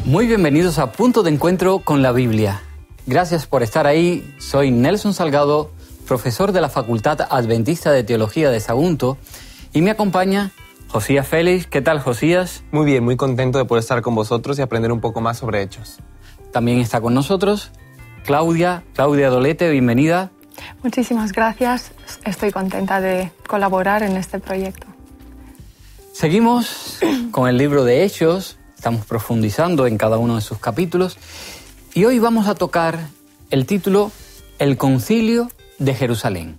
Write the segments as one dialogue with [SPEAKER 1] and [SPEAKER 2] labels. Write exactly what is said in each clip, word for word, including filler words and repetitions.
[SPEAKER 1] Muy bienvenidos a Punto de Encuentro con la Biblia. Gracias por estar ahí. Soy Nelson Salgado, profesor de la Facultad Adventista de Teología de Sagunto, y me acompaña Josías Félix. ¿Qué tal, Josías?
[SPEAKER 2] Muy bien, muy contento de poder estar con vosotros y aprender un poco más sobre Hechos.
[SPEAKER 1] También está con nosotros Claudia, Claudia Dolete, bienvenida.
[SPEAKER 3] Muchísimas gracias, estoy contenta de colaborar en este proyecto.
[SPEAKER 1] Seguimos con el libro de Hechos, estamos profundizando en cada uno de sus capítulos y hoy vamos a tocar el título El Concilio de Jerusalén.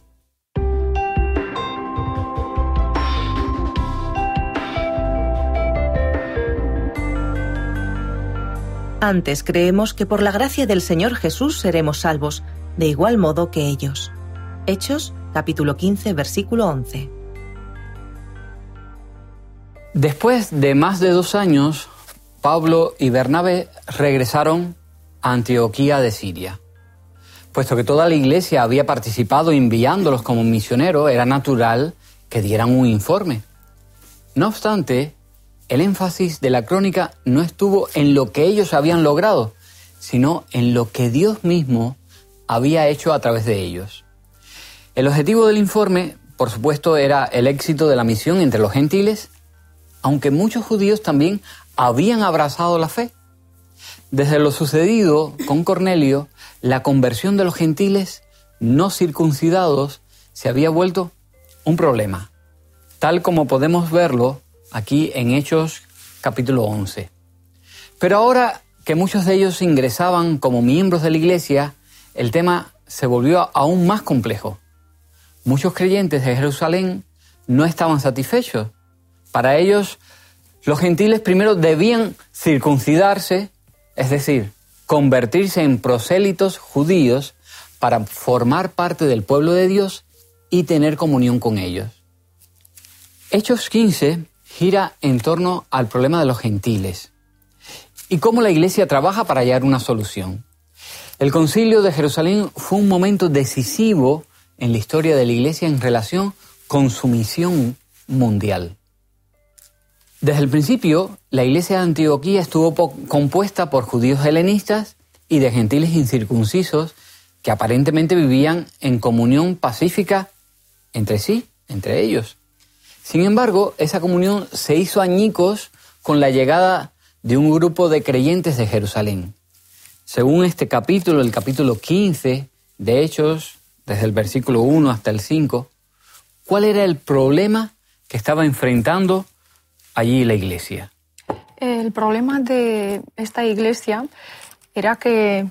[SPEAKER 4] Antes creemos que por la gracia del Señor Jesús seremos salvos, de igual modo que ellos. Hechos, capítulo quince, versículo once.
[SPEAKER 1] Después de más de dos años, Pablo y Bernabé regresaron a Antioquía de Siria. Puesto que toda la iglesia había participado enviándolos como misioneros, era natural que dieran un informe. No obstante, el énfasis de la crónica no estuvo en lo que ellos habían logrado, sino en lo que Dios mismo había hecho a través de ellos. El objetivo del informe, por supuesto, era el éxito de la misión entre los gentiles, aunque muchos judíos también habían abrazado la fe. Desde lo sucedido con Cornelio, la conversión de los gentiles no circuncidados se había vuelto un problema, tal como podemos verlo aquí en Hechos capítulo once. Pero ahora que muchos de ellos ingresaban como miembros de la iglesia, el tema se volvió aún más complejo. Muchos creyentes de Jerusalén no estaban satisfechos. Para ellos, los gentiles primero debían circuncidarse, es decir, convertirse en prosélitos judíos para formar parte del pueblo de Dios y tener comunión con ellos. Hechos quince gira en torno al problema de los gentiles y cómo la iglesia trabaja para hallar una solución. El Concilio de Jerusalén fue un momento decisivo en la historia de la iglesia en relación con su misión mundial. Desde el principio, la iglesia de Antioquía estuvo po- compuesta por judíos helenistas y de gentiles incircuncisos que aparentemente vivían en comunión pacífica entre sí, entre ellos. Sin embargo, esa comunión se hizo añicos con la llegada de un grupo de creyentes de Jerusalén. Según este capítulo, el capítulo quince de Hechos, desde el versículo uno hasta el cinco, ¿cuál era el problema que estaba enfrentando allí la iglesia?
[SPEAKER 3] El problema de esta iglesia era que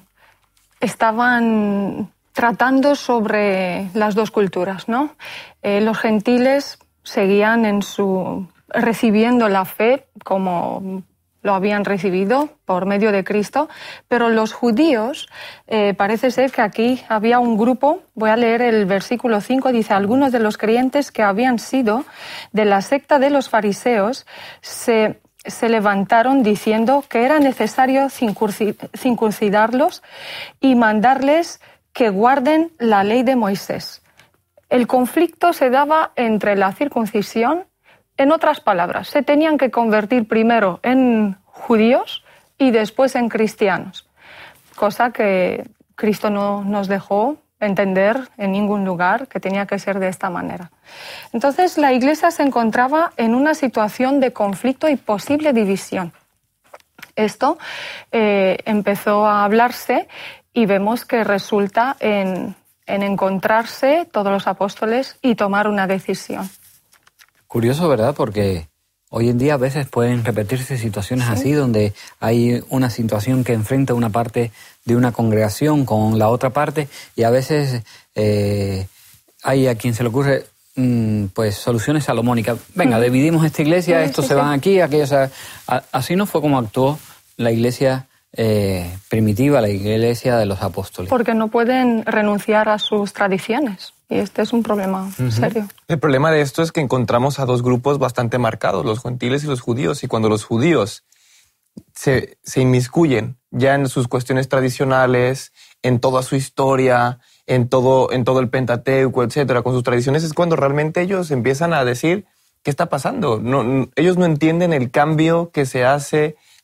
[SPEAKER 3] estaban tratando sobre las dos culturas, ¿no? Eh, los gentiles seguían en su recibiendo la fe como lo habían recibido por medio de Cristo, pero los judíos, eh, parece ser que aquí había un grupo, voy a leer el versículo cinco, dice: algunos de los creyentes que habían sido de la secta de los fariseos se, se levantaron diciendo que era necesario circuncidarlos y mandarles que guarden la ley de Moisés. El conflicto se daba entre la circuncisión. En otras palabras, se tenían que convertir primero en judíos y después en cristianos, cosa que Cristo no nos dejó entender en ningún lugar que tenía que ser de esta manera. Entonces, la iglesia se encontraba en una situación de conflicto y posible división. Esto eh, empezó a hablarse y vemos que resulta en, en encontrarse todos los apóstoles y tomar una decisión.
[SPEAKER 1] Curioso, ¿verdad? Porque hoy en día a veces pueden repetirse situaciones sí. así, donde hay una situación que enfrenta una parte de una congregación con la otra parte, y a veces eh, hay a quien se le ocurre mmm, pues soluciones salomónicas. Venga, mm. dividimos esta iglesia, sí, estos sí, se sí. van aquí, aquellos... A, a, así no fue como actuó la iglesia eh, primitiva, la iglesia de los apóstoles.
[SPEAKER 3] Porque no pueden renunciar a sus tradiciones. Y este es un problema uh-huh. serio.
[SPEAKER 2] El problema de esto es que encontramos a dos grupos bastante marcados, los gentiles y los judíos. Y cuando los judíos se, se inmiscuyen ya en sus cuestiones tradicionales, en toda su historia, en todo, en todo el Pentateuco, etcétera, con sus tradiciones, es cuando realmente ellos empiezan a decir ¿qué está pasando? No, no, ellos no entienden el cambio que se hace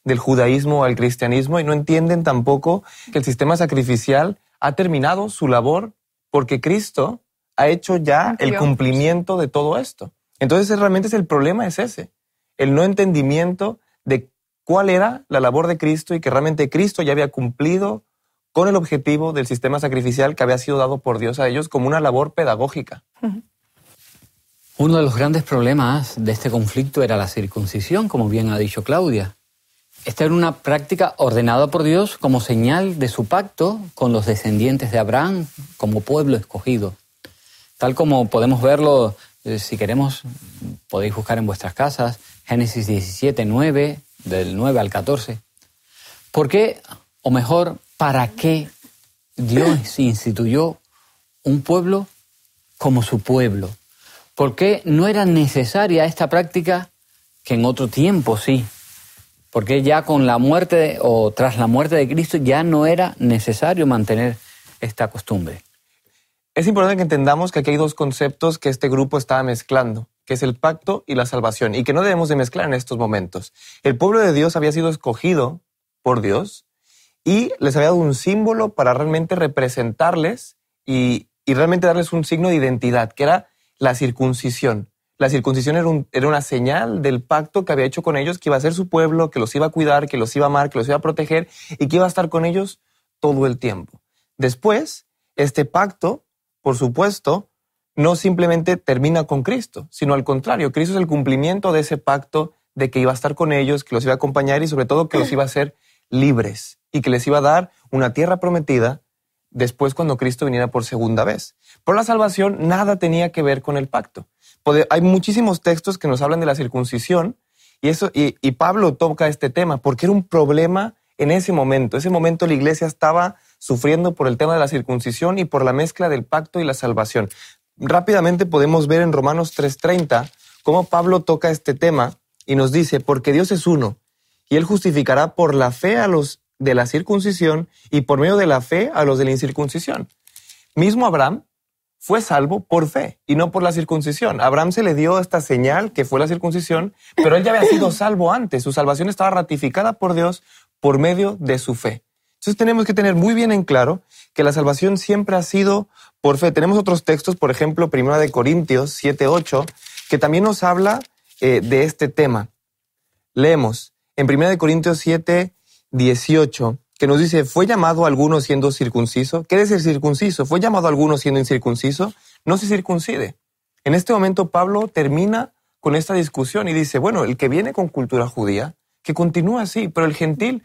[SPEAKER 2] del judaísmo al cristianismo y no entienden tampoco que el sistema sacrificial ha terminado su labor porque Cristo ha hecho ya el cumplimiento de todo esto. Entonces realmente es el problema es ese, el no entendimiento de cuál era la labor de Cristo y que realmente Cristo ya había cumplido con el objetivo del sistema sacrificial que había sido dado por Dios a ellos como una labor pedagógica.
[SPEAKER 3] Uh-huh.
[SPEAKER 1] Uno de los grandes problemas de este conflicto era la circuncisión, como bien ha dicho Claudia. Esta era una práctica ordenada por Dios como señal de su pacto con los descendientes de Abraham como pueblo escogido. Tal como podemos verlo, eh, si queremos, podéis buscar en vuestras casas, Génesis diecisiete, nueve, del nueve al catorce. ¿Por qué, o mejor, para qué Dios instituyó un pueblo como su pueblo? ¿Por qué no era necesaria esta práctica que en otro tiempo sí? Porque ya con la muerte de, o tras la muerte de Cristo ya no era necesario mantener esta costumbre.
[SPEAKER 2] Es importante que entendamos que aquí hay dos conceptos que este grupo estaba mezclando, que es el pacto y la salvación, y que no debemos de mezclar en estos momentos. El pueblo de Dios había sido escogido por Dios y les había dado un símbolo para realmente representarles y, y realmente darles un signo de identidad, que era la circuncisión. La circuncisión era, un, era una señal del pacto que había hecho con ellos, que iba a ser su pueblo, que los iba a cuidar, que los iba a amar, que los iba a proteger y que iba a estar con ellos todo el tiempo. Después, este pacto, por supuesto, no simplemente termina con Cristo, sino al contrario, Cristo es el cumplimiento de ese pacto de que iba a estar con ellos, que los iba a acompañar y sobre todo que los iba a hacer libres y que les iba a dar una tierra prometida después cuando Cristo viniera por segunda vez. Por la salvación nada tenía que ver con el pacto. Hay muchísimos textos que nos hablan de la circuncisión y, eso, y, y Pablo toca este tema porque era un problema en ese momento. En ese momento la iglesia estaba sufriendo por el tema de la circuncisión y por la mezcla del pacto y la salvación. Rápidamente podemos ver en Romanos tres treinta cómo Pablo toca este tema y nos dice, porque Dios es uno y Él justificará por la fe a los de la circuncisión y por medio de la fe a los de la incircuncisión. Mismo Abraham fue salvo por fe y no por la circuncisión. A Abraham se le dio esta señal que fue la circuncisión, pero él ya había sido salvo antes. Su salvación estaba ratificada por Dios por medio de su fe. Entonces tenemos que tener muy bien en claro que la salvación siempre ha sido por fe. Tenemos otros textos, por ejemplo, Primera de Corintios siete ocho, que también nos habla eh, de este tema. Leemos en Primera de Corintios siete dieciocho, que nos dice, ¿fue llamado alguno siendo circunciso? ¿Qué es el circunciso? ¿Fue llamado alguno siendo incircunciso? No se circuncide. En este momento Pablo termina con esta discusión y dice, bueno, el que viene con cultura judía, que continúa así, pero el gentil...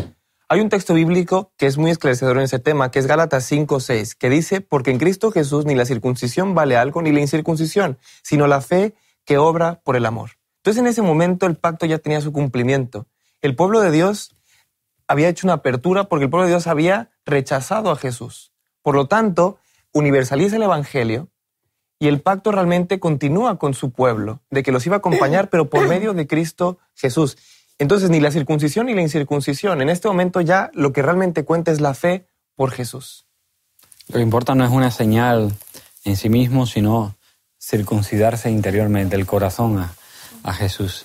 [SPEAKER 2] Hay un texto bíblico que es muy esclarecedor en ese tema, que es Gálatas cinco seis, que dice, porque en Cristo Jesús ni la circuncisión vale algo, ni la incircuncisión, sino la fe que obra por el amor. Entonces en ese momento el pacto ya tenía su cumplimiento. El pueblo de Dios había hecho una apertura porque el pueblo de Dios había rechazado a Jesús. Por lo tanto, universaliza el evangelio y el pacto realmente continúa con su pueblo, de que los iba a acompañar, pero por medio de Cristo Jesús. Entonces, ni la circuncisión ni la incircuncisión. En este momento ya lo que realmente cuenta es la fe por Jesús.
[SPEAKER 1] Lo que importa no es una señal en sí mismo, sino circuncidarse interiormente, el corazón a, a Jesús.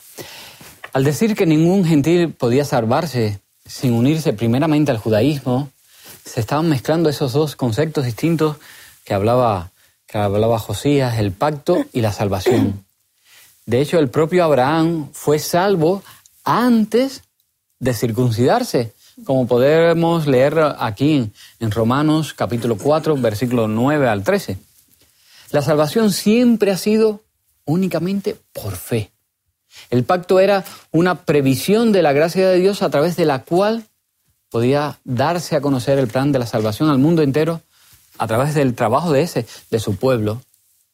[SPEAKER 1] Al decir que ningún gentil podía salvarse sin unirse primeramente al judaísmo, se estaban mezclando esos dos conceptos distintos que hablaba, que hablaba Josías, el pacto y la salvación. De hecho, el propio Abraham fue salvo antes de circuncidarse, como podemos leer aquí en, en Romanos capítulo cuatro, versículos nueve al trece. La salvación siempre ha sido únicamente por fe. El pacto era una previsión de la gracia de Dios a través de la cual podía darse a conocer el plan de la salvación al mundo entero a través del trabajo de ese, de su pueblo.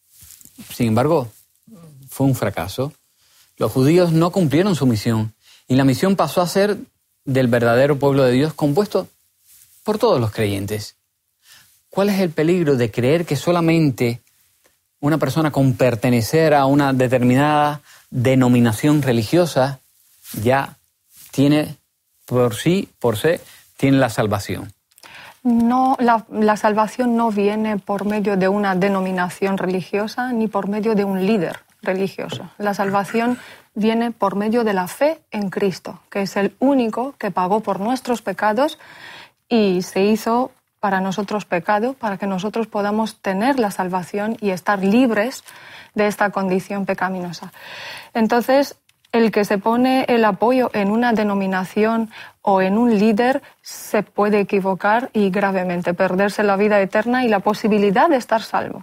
[SPEAKER 1] Sin embargo, fue un fracaso. Los judíos no cumplieron su misión y la misión pasó a ser del verdadero pueblo de Dios compuesto por todos los creyentes. ¿Cuál es el peligro de creer que solamente una persona con pertenecer a una determinada denominación religiosa ya tiene por sí, por sí, tiene la salvación?
[SPEAKER 3] No, la, la salvación no viene por medio de una denominación religiosa ni por medio de un líder religioso. La salvación viene por medio de la fe en Cristo, que es el único que pagó por nuestros pecados y se hizo para nosotros pecado, para que nosotros podamos tener la salvación y estar libres de esta condición pecaminosa. Entonces, el que se pone el apoyo en una denominación o en un líder se puede equivocar y gravemente perderse la vida eterna y la posibilidad de estar salvo.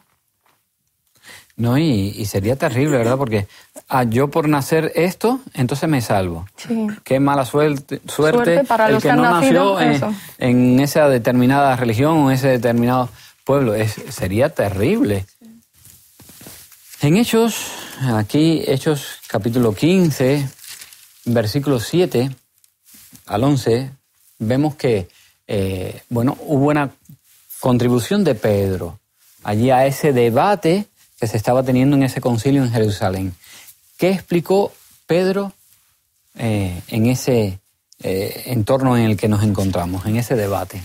[SPEAKER 1] No, y, y sería terrible, ¿verdad? Porque ah, yo por nacer esto, entonces me salvo.
[SPEAKER 3] Sí.
[SPEAKER 1] Qué mala suerte, suerte,
[SPEAKER 3] Suerte para
[SPEAKER 1] el
[SPEAKER 3] los
[SPEAKER 1] que
[SPEAKER 3] que han
[SPEAKER 1] no
[SPEAKER 3] nacido,
[SPEAKER 1] nació en, en esa determinada religión o ese determinado pueblo. Es, sería terrible. En Hechos, aquí Hechos capítulo quince, versículo siete al once, vemos que, eh, bueno, hubo una contribución de Pedro allí a ese debate que se estaba teniendo en ese concilio en Jerusalén. ¿Qué explicó Pedro eh, en ese eh, entorno en el que nos encontramos, en ese debate?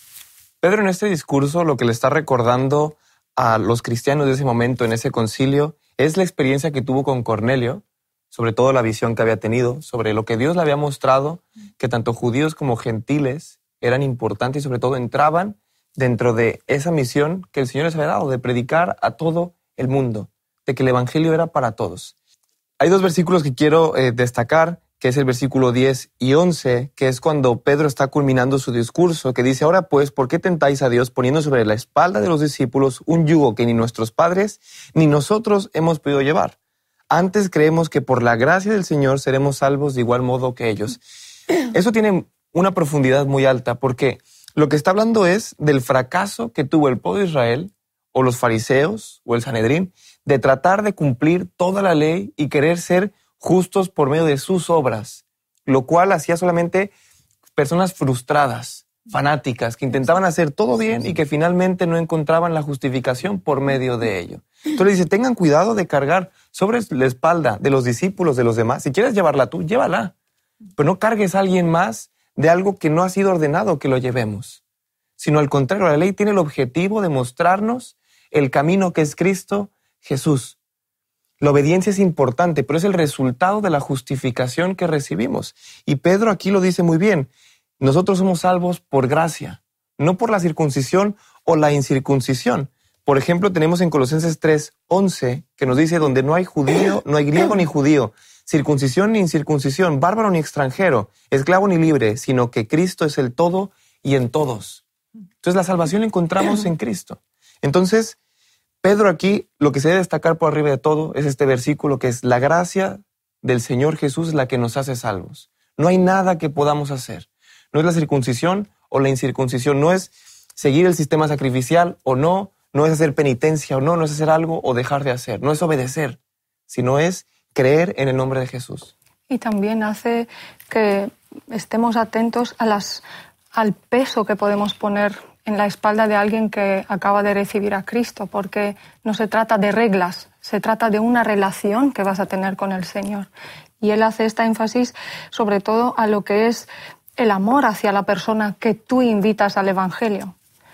[SPEAKER 2] Pedro en este discurso lo que le está recordando a los cristianos de ese momento, en ese concilio, es la experiencia que tuvo con Cornelio, sobre todo la visión que había tenido, sobre lo que Dios le había mostrado, que tanto judíos como gentiles eran importantes y sobre todo entraban dentro de esa misión que el Señor les había dado, de predicar a todo el mundo, de que el evangelio era para todos. Hay dos versículos que quiero eh, destacar, que es el versículo diez y once, que es cuando Pedro está culminando su discurso, que dice, ahora pues, ¿por qué tentáis a Dios poniendo sobre la espalda de los discípulos un yugo que ni nuestros padres ni nosotros hemos podido llevar? Antes creemos que por la gracia del Señor seremos salvos de igual modo que ellos. Eso tiene una profundidad muy alta, porque lo que está hablando es del fracaso que tuvo el pueblo de Israel, o los fariseos, o el Sanedrín, de tratar de cumplir toda la ley y querer ser justos por medio de sus obras, lo cual hacía solamente personas frustradas, fanáticas, que intentaban hacer todo bien y que finalmente no encontraban la justificación por medio de ello. Entonces dice, tengan cuidado de cargar sobre la espalda de los discípulos de los demás. Si quieres llevarla tú, llévala, pero no cargues a alguien más de algo que no ha sido ordenado que lo llevemos, sino al contrario, la ley tiene el objetivo de mostrarnos el camino que es Cristo Jesús. La obediencia es importante, pero es el resultado de la justificación que recibimos. Y Pedro aquí lo dice muy bien. Nosotros somos salvos por gracia, no por la circuncisión o la incircuncisión. Por ejemplo, tenemos en Colosenses tres once, que nos dice, donde no hay judío, no hay griego ni judío, circuncisión ni incircuncisión, bárbaro ni extranjero, esclavo ni libre, sino que Cristo es el todo y en todos. Entonces la salvación la encontramos en Cristo. Entonces, Pedro aquí, lo que se debe destacar por arriba de todo es este versículo que es la gracia del Señor Jesús la que nos hace salvos. No hay nada que podamos hacer. No es la circuncisión o la incircuncisión, no es seguir el sistema sacrificial o no, no es hacer penitencia o no, no es hacer algo o dejar de hacer, no es obedecer, sino es creer en el nombre de Jesús.
[SPEAKER 3] Y también hace que estemos atentos a las, al peso que podemos poner en la espalda de alguien que acaba de recibir a Cristo, porque no se trata de reglas, se trata de una relación que vas a tener con el Señor. Y él hace esta énfasis sobre todo a lo que es el amor hacia la persona que tú invitas al Evangelio.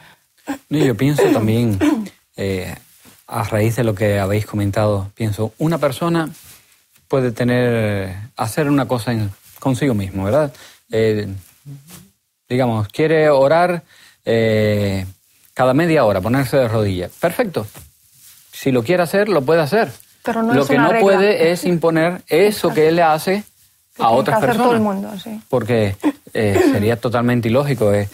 [SPEAKER 1] Yo pienso también, eh, a raíz de lo que habéis comentado, pienso, una persona puede tener, hacer una cosa en, consigo mismo, ¿verdad? Eh, digamos, quiere orar Eh, cada media hora, ponerse de rodillas. Perfecto. Si lo quiere hacer, lo puede hacer.
[SPEAKER 3] Pero no
[SPEAKER 1] lo
[SPEAKER 3] es
[SPEAKER 1] que
[SPEAKER 3] una
[SPEAKER 1] no
[SPEAKER 3] regla.
[SPEAKER 1] puede es imponer eso que él le hace a otras
[SPEAKER 3] hacer
[SPEAKER 1] personas.
[SPEAKER 3] todo el mundo, sí.
[SPEAKER 1] Porque eh, sería totalmente ilógico. Eh.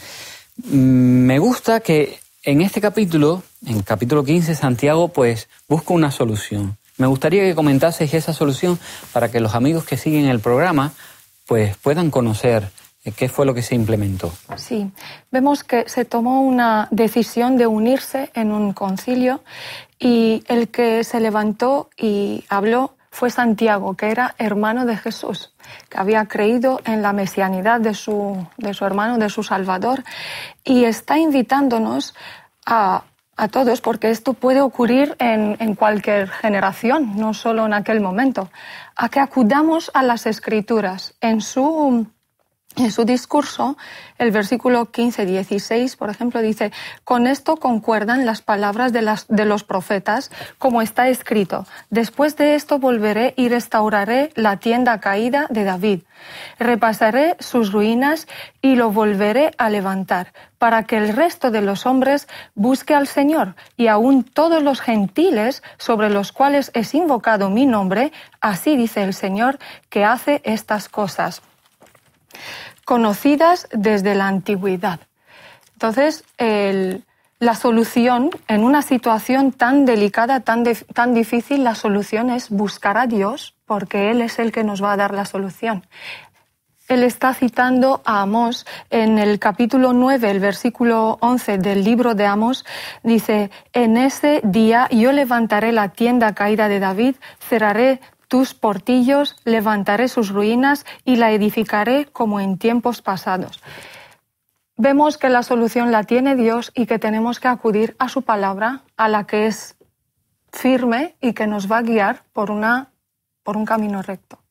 [SPEAKER 1] Me gusta que en este capítulo, en capítulo quince, Santiago pues busca una solución. Me gustaría que comentaseis esa solución para que los amigos que siguen el programa pues puedan conocer ¿qué fue lo que se implementó?
[SPEAKER 3] Sí, vemos que se tomó una decisión de unirse en un concilio y el que se levantó y habló fue Santiago, que era hermano de Jesús, que había creído en la mesianidad de su, de su hermano, de su Salvador, y está invitándonos a, a todos, porque esto puede ocurrir en, en cualquier generación, no solo en aquel momento, a que acudamos a las Escrituras en su En su discurso, el versículo quince dieciséis, por ejemplo, dice: «Con esto concuerdan las palabras de, las, de los profetas, como está escrito: después de esto volveré y restauraré la tienda caída de David. Repasaré sus ruinas y lo volveré a levantar, para que el resto de los hombres busque al Señor, y aún todos los gentiles sobre los cuales es invocado mi nombre, así dice el Señor, que hace estas cosas, conocidas desde la antigüedad». Entonces, el, la solución en una situación tan delicada, tan, de, tan difícil, la solución es buscar a Dios, porque Él es el que nos va a dar la solución. Él está citando a Amós en el capítulo nueve, el versículo once del libro de Amós, dice: «En ese día yo levantaré la tienda caída de David, cerraré tus portillos, levantaré sus ruinas y la edificaré como en tiempos pasados». Vemos que la solución la tiene Dios y que tenemos que acudir a su palabra, a la que es firme y que nos va a guiar por, una, por un camino recto.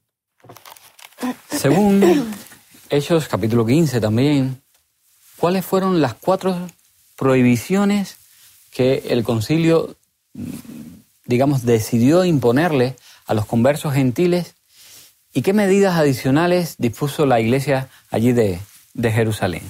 [SPEAKER 1] Según Hechos capítulo quince también, ¿cuáles fueron las cuatro prohibiciones que el concilio, digamos, decidió imponerle a los conversos gentiles, y qué medidas adicionales dispuso la iglesia allí de, de Jerusalén?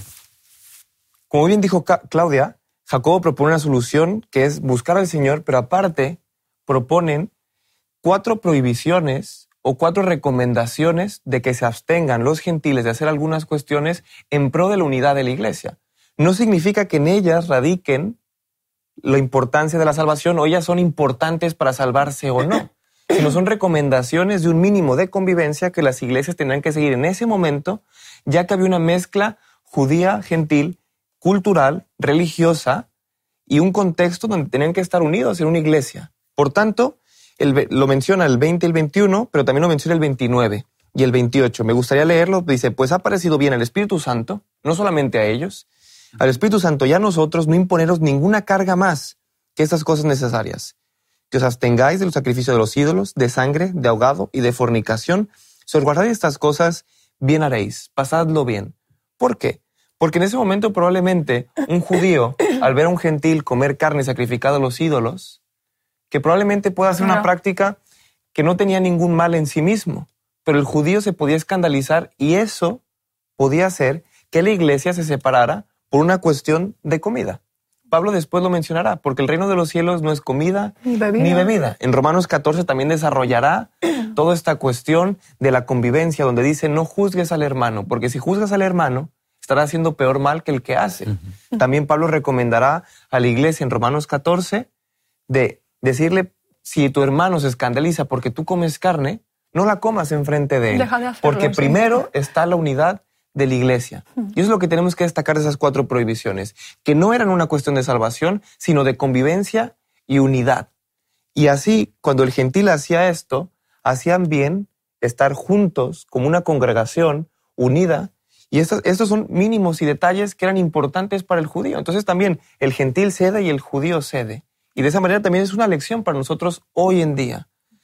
[SPEAKER 2] Como bien dijo Claudia, Jacobo propone una solución que es buscar al Señor, pero aparte proponen cuatro prohibiciones o cuatro recomendaciones de que se abstengan los gentiles de hacer algunas cuestiones en pro de la unidad de la iglesia. No significa que en ellas radiquen la importancia de la salvación o ellas son importantes para salvarse o no, sino son recomendaciones de un mínimo de convivencia que las iglesias tendrán que seguir en ese momento, ya que había una mezcla judía, gentil, cultural, religiosa y un contexto donde tenían que estar unidos en una iglesia. Por tanto, el, lo menciona el veinte y el veintiuno, pero también lo menciona el veintinueve y el veintiocho. Me gustaría leerlo. Dice: «Pues ha parecido bien al Espíritu Santo, no solamente a ellos, al Espíritu Santo y a nosotros, no imponeros ninguna carga más que estas cosas necesarias. Que os abstengáis del sacrificio de los ídolos, de sangre, de ahogado y de fornicación. Si os guardáis estas cosas, bien haréis, pasadlo bien». ¿Por qué? Porque en ese momento probablemente un judío, al ver a un gentil comer carne sacrificada a los ídolos, que probablemente pueda hacer una práctica que no tenía ningún mal en sí mismo, pero el judío se podía escandalizar y eso podía hacer que la iglesia se separara por una cuestión de comida. Pablo después lo mencionará, porque el reino de los cielos no es comida ni bebida. ni bebida. En Romanos catorce también desarrollará toda esta cuestión de la convivencia, donde dice: no juzgues al hermano, porque si juzgas al hermano, estará haciendo peor mal que el que hace. Uh-huh. También Pablo recomendará a la iglesia en Romanos catorce de decirle: si tu hermano se escandaliza porque tú comes carne, no la comas enfrente de él,
[SPEAKER 3] Deja de hacerlo,
[SPEAKER 2] porque
[SPEAKER 3] sí.
[SPEAKER 2] primero está la unidad de la iglesia. Y eso es lo que tenemos que destacar de esas cuatro prohibiciones, que no eran una cuestión de salvación, sino de convivencia y unidad. Y así, cuando el gentil hacía esto, hacían bien estar juntos como una congregación unida, y estos, estos son mínimos y detalles que eran importantes para el judío. Entonces también el gentil cede y el judío cede. Y de esa manera también es una lección para nosotros hoy en día,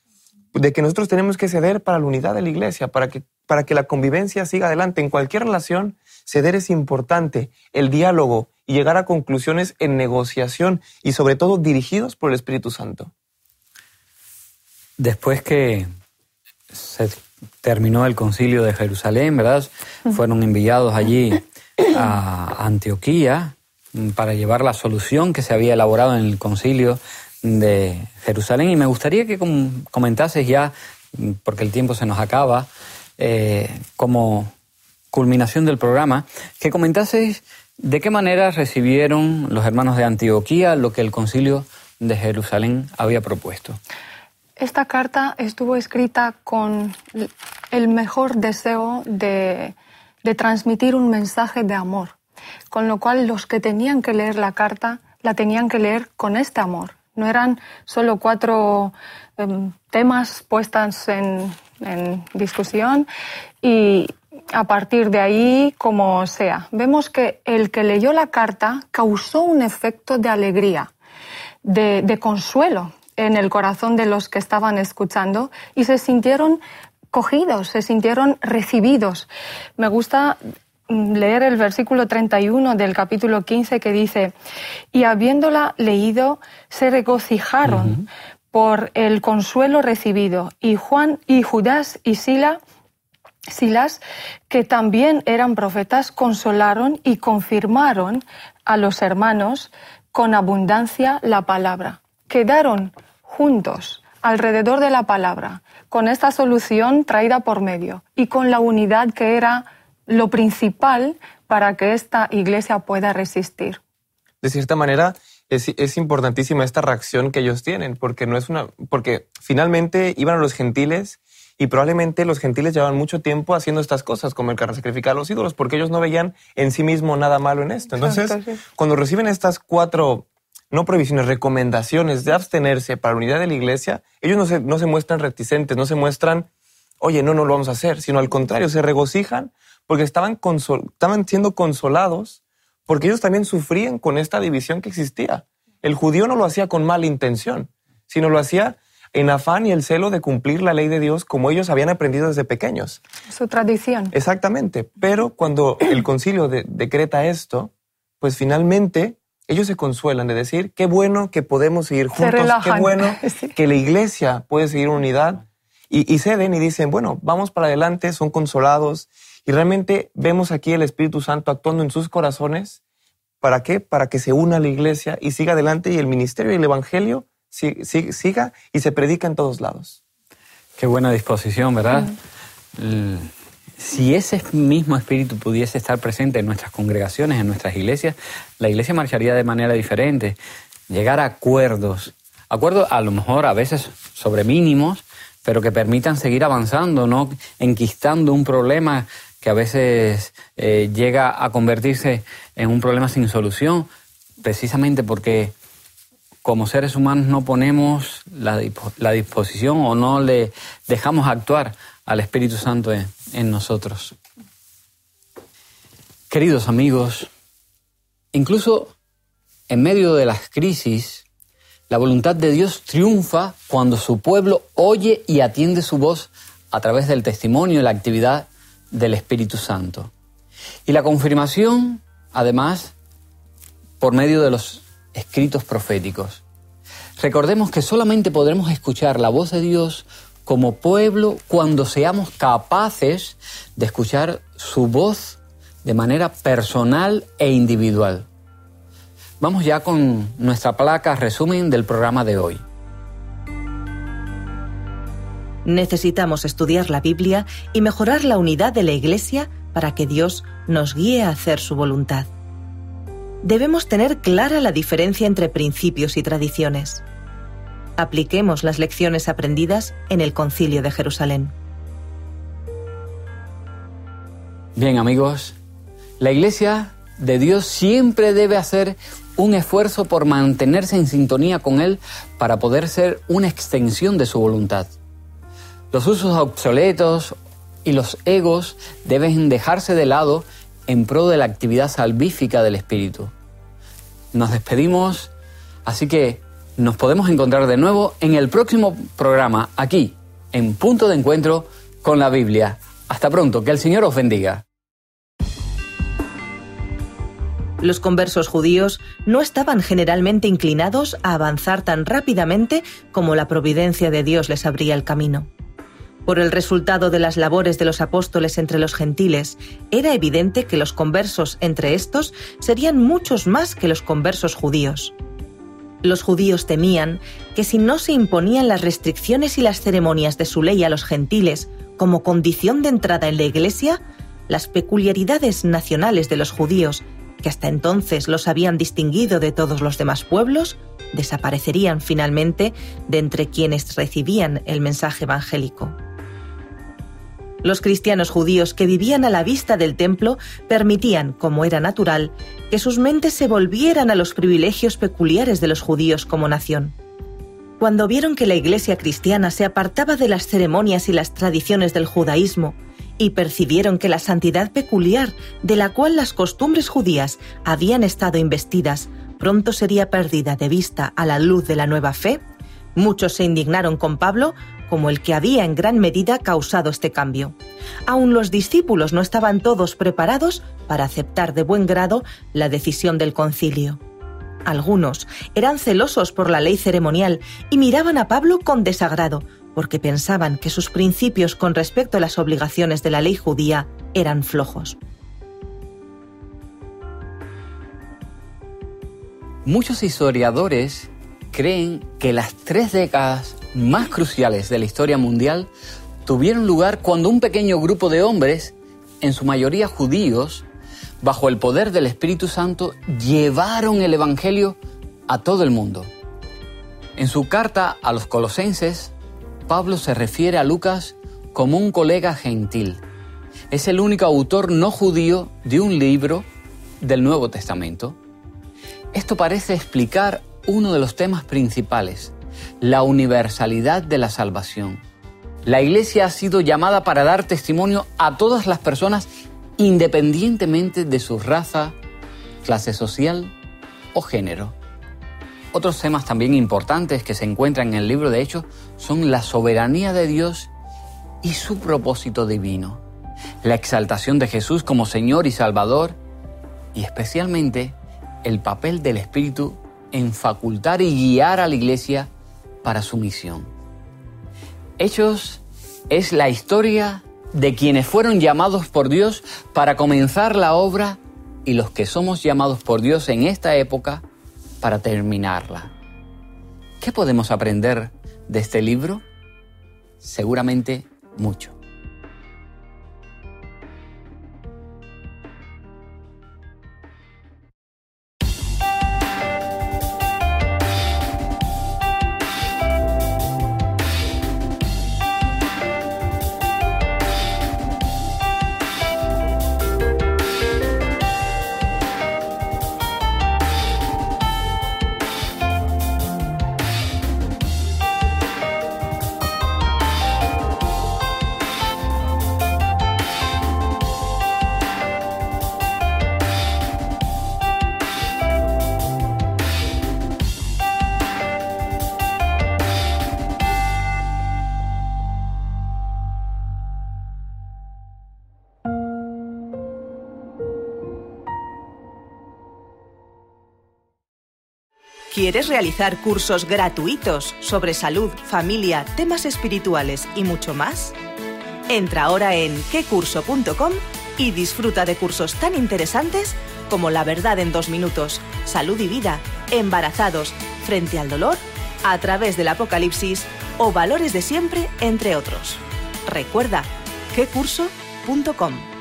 [SPEAKER 2] de que nosotros tenemos que ceder para la unidad de la iglesia, para que, para que la convivencia siga adelante. En cualquier relación, ceder es importante, el diálogo y llegar a conclusiones en negociación y sobre todo dirigidos por el Espíritu Santo.
[SPEAKER 1] Después que se terminó el concilio de Jerusalén, ¿verdad? Fueron enviados allí a Antioquía para llevar la solución que se había elaborado en el concilio de Jerusalén. Y me gustaría que comentases ya, porque el tiempo se nos acaba, eh, como culminación del programa, que comentases de qué manera recibieron los hermanos de Antioquía lo que el concilio de Jerusalén había propuesto.
[SPEAKER 3] Esta carta estuvo escrita con el mejor deseo de, de transmitir un mensaje de amor, con lo cual los que tenían que leer la carta la tenían que leer con este amor. No eran solo cuatro um, temas puestos en, en discusión y a partir de ahí, como sea. Vemos que el que leyó la carta causó un efecto de alegría, de, de consuelo en el corazón de los que estaban escuchando y se sintieron acogidos, se sintieron recibidos. Me gusta leer el versículo treinta y uno del capítulo quince que dice: y habiéndola leído, se regocijaron uh-huh. por el consuelo recibido. Y Juan y Judas y Sila, Silas, que también eran profetas, consolaron y confirmaron a los hermanos con abundancia la palabra. Quedaron juntos alrededor de la palabra, con esta solución traída por medio y con la unidad que era lo principal para que esta iglesia pueda resistir.
[SPEAKER 2] De cierta manera, es, es importantísima esta reacción que ellos tienen, porque no es una, porque finalmente iban a los gentiles y probablemente los gentiles llevaban mucho tiempo haciendo estas cosas, como el que sacrificar a los ídolos, porque ellos no veían en sí mismo nada malo en esto. Entonces, Exacto, sí. cuando reciben estas cuatro, no prohibiciones, recomendaciones de abstenerse para la unidad de la iglesia, ellos no se, no se muestran reticentes, no se muestran, oye, no, no lo vamos a hacer, sino al contrario, se regocijan porque estaban, consol- estaban siendo consolados, porque ellos también sufrían con esta división que existía. El judío no lo hacía con mala intención, sino lo hacía en afán y el celo de cumplir la ley de Dios como ellos habían aprendido desde pequeños.
[SPEAKER 3] Su tradición.
[SPEAKER 2] Exactamente. Pero cuando el concilio de- decreta esto, pues finalmente ellos se consuelan de decir, qué bueno que podemos seguir juntos, qué bueno sí. que la iglesia puede seguir en unidad. Y, y ceden y dicen, bueno, vamos para adelante, son consolados. Y realmente vemos aquí el Espíritu Santo actuando en sus corazones. ¿Para qué? Para que se una la iglesia y siga adelante y el ministerio y el evangelio siga y se predica en todos lados.
[SPEAKER 1] Qué buena disposición, ¿verdad? Mm. Si ese mismo espíritu pudiese estar presente en nuestras congregaciones, en nuestras iglesias, la iglesia marcharía de manera diferente. Llegar a acuerdos, acuerdos a lo mejor a veces sobre mínimos, pero que permitan seguir avanzando, no enquistando un problema que a veces eh, llega a convertirse en un problema sin solución, precisamente porque como seres humanos no ponemos la, la disposición o no le dejamos actuar al Espíritu Santo en, en nosotros. Queridos amigos, incluso en medio de las crisis, la voluntad de Dios triunfa cuando su pueblo oye y atiende su voz a través del testimonio y la actividad del Espíritu Santo. Y la confirmación, además, por medio de los escritos proféticos. Recordemos que solamente podremos escuchar la voz de Dios como pueblo cuando seamos capaces de escuchar su voz de manera personal e individual. Vamos ya con nuestra placa resumen del programa de hoy.
[SPEAKER 4] Necesitamos estudiar la Biblia y mejorar la unidad de la Iglesia para que Dios nos guíe a hacer su voluntad. Debemos tener clara la diferencia entre principios y tradiciones. Apliquemos las lecciones aprendidas en el Concilio de Jerusalén.
[SPEAKER 1] Bien, amigos, la Iglesia de Dios siempre debe hacer un esfuerzo por mantenerse en sintonía con Él para poder ser una extensión de su voluntad. Los usos obsoletos y los egos deben dejarse de lado en pro de la actividad salvífica del Espíritu. Nos despedimos, así que nos podemos encontrar de nuevo en el próximo programa, aquí, en Punto de Encuentro con la Biblia. Hasta pronto, que el Señor os bendiga.
[SPEAKER 4] Los conversos judíos no estaban generalmente inclinados a avanzar tan rápidamente como la providencia de Dios les abría el camino. Por el resultado de las labores de los apóstoles entre los gentiles, era evidente que los conversos entre estos serían muchos más que los conversos judíos. Los judíos temían que si no se imponían las restricciones y las ceremonias de su ley a los gentiles como condición de entrada en la Iglesia, las peculiaridades nacionales de los judíos, que hasta entonces los habían distinguido de todos los demás pueblos, desaparecerían finalmente de entre quienes recibían el mensaje evangélico. Los cristianos judíos que vivían a la vista del templo permitían, como era natural, que sus mentes se volvieran a los privilegios peculiares de los judíos como nación. Cuando vieron que la Iglesia cristiana se apartaba de las ceremonias y las tradiciones del judaísmo y percibieron que la santidad peculiar de la cual las costumbres judías habían estado investidas pronto sería perdida de vista a la luz de la nueva fe, muchos se indignaron con Pablo como el que había en gran medida causado este cambio. Aun los discípulos no estaban todos preparados para aceptar de buen grado la decisión del concilio. Algunos eran celosos por la ley ceremonial y miraban a Pablo con desagrado, porque pensaban que sus principios con respecto a las obligaciones de la ley judía eran flojos.
[SPEAKER 1] Muchos historiadores creen que las tres décadas más cruciales de la historia mundial tuvieron lugar cuando un pequeño grupo de hombres, en su mayoría judíos, bajo el poder del Espíritu Santo, llevaron el Evangelio a todo el mundo. En su carta a los Colosenses, Pablo se refiere a Lucas como un colega gentil. Es el único autor no judío de un libro del Nuevo Testamento. Esto parece explicar uno de los temas principales, la universalidad de la salvación. La Iglesia ha sido llamada para dar testimonio a todas las personas independientemente de su raza, clase social o género. Otros temas también importantes que se encuentran en el libro de Hechos son la soberanía de Dios y su propósito divino, la exaltación de Jesús como Señor y Salvador y especialmente el papel del Espíritu en facultar y guiar a la Iglesia para su misión. Hechos es la historia de quienes fueron llamados por Dios para comenzar la obra y los que somos llamados por Dios en esta época para terminarla. ¿Qué podemos aprender de este libro? Seguramente mucho.
[SPEAKER 4] ¿Quieres realizar cursos gratuitos sobre salud, familia, temas espirituales y mucho más? Entra ahora en qué curso punto com y disfruta de cursos tan interesantes como La verdad en dos minutos, Salud y vida, Embarazados, Frente al dolor, A través del Apocalipsis o Valores de siempre, entre otros. Recuerda, qué curso punto com.